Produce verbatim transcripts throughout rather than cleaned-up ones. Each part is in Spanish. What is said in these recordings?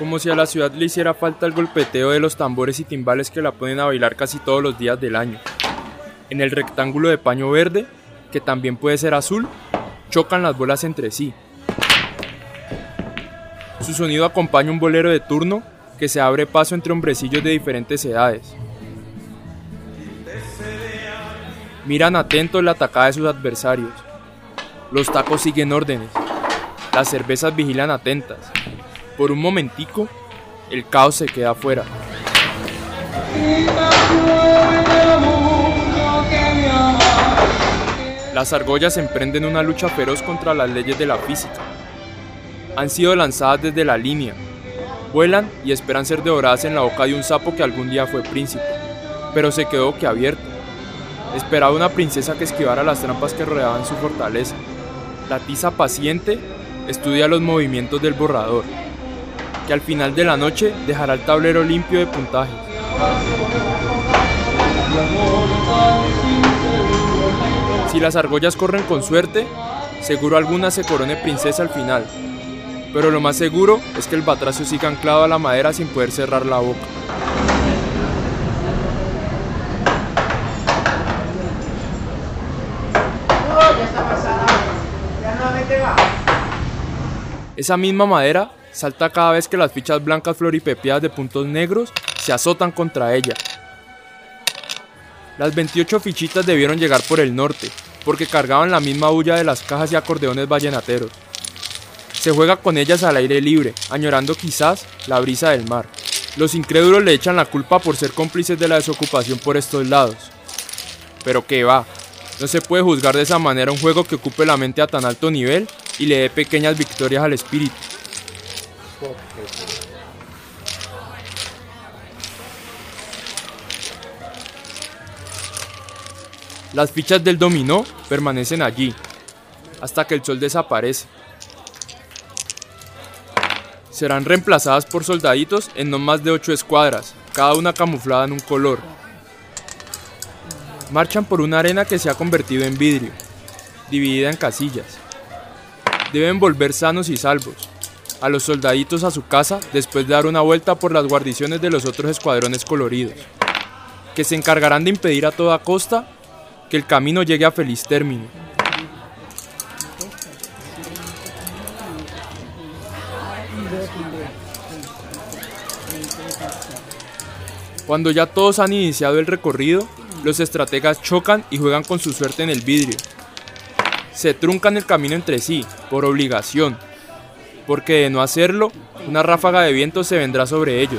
como si a la ciudad le hiciera falta el golpeteo de los tambores y timbales que la ponen a bailar casi todos los días del año. En el rectángulo de paño verde, que también puede ser azul, chocan las bolas entre sí. Su sonido acompaña un bolero de turno que se abre paso entre hombrecillos de diferentes edades. Miran atentos la atacada de sus adversarios. Los tacos siguen órdenes. Las cervezas vigilan atentas. Por un momentico, el caos se queda afuera. Las argollas emprenden una lucha feroz contra las leyes de la física. Han sido lanzadas desde la línea. Vuelan y esperan ser devoradas en la boca de un sapo que algún día fue príncipe, pero se quedó boquiabierto. Esperaba una princesa que esquivara las trampas que rodeaban su fortaleza. La tiza paciente estudia los movimientos del borrador, que al final de la noche dejará el tablero limpio de puntajes. Si las argollas corren con suerte, seguro alguna se corone princesa al final, pero lo más seguro es que el batracio siga anclado a la madera sin poder cerrar la boca. Esa misma madera salta cada vez que las fichas blancas floripepeadas de puntos negros se azotan contra ella. Las veintiocho fichitas debieron llegar por el norte, porque cargaban la misma bulla de las cajas y acordeones vallenateros. Se juega con ellas al aire libre, añorando quizás la brisa del mar. Los incrédulos le echan la culpa por ser cómplices de la desocupación por estos lados. Pero qué va, no se puede juzgar de esa manera un juego que ocupe la mente a tan alto nivel y le dé pequeñas victorias al espíritu. Las fichas del dominó permanecen allí, hasta que el sol desaparece. Serán reemplazadas por soldaditos en no más de ocho escuadras, cada una camuflada en un color. Marchan por una arena que se ha convertido en vidrio, dividida en casillas. Deben volver sanos y salvos a los soldaditos a su casa después de dar una vuelta por las guarniciones de los otros escuadrones coloridos, que se encargarán de impedir a toda costa que el camino llegue a feliz término. Cuando ya todos han iniciado el recorrido, los estrategas chocan y juegan con su suerte en el vidrio. Se truncan el camino entre sí, por obligación, porque de no hacerlo, una ráfaga de viento se vendrá sobre ellos,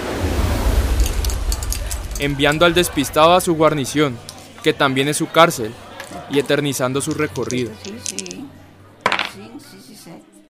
enviando al despistado a su guarnición, que también es su cárcel, y eternizando su recorrido. Sí, sí.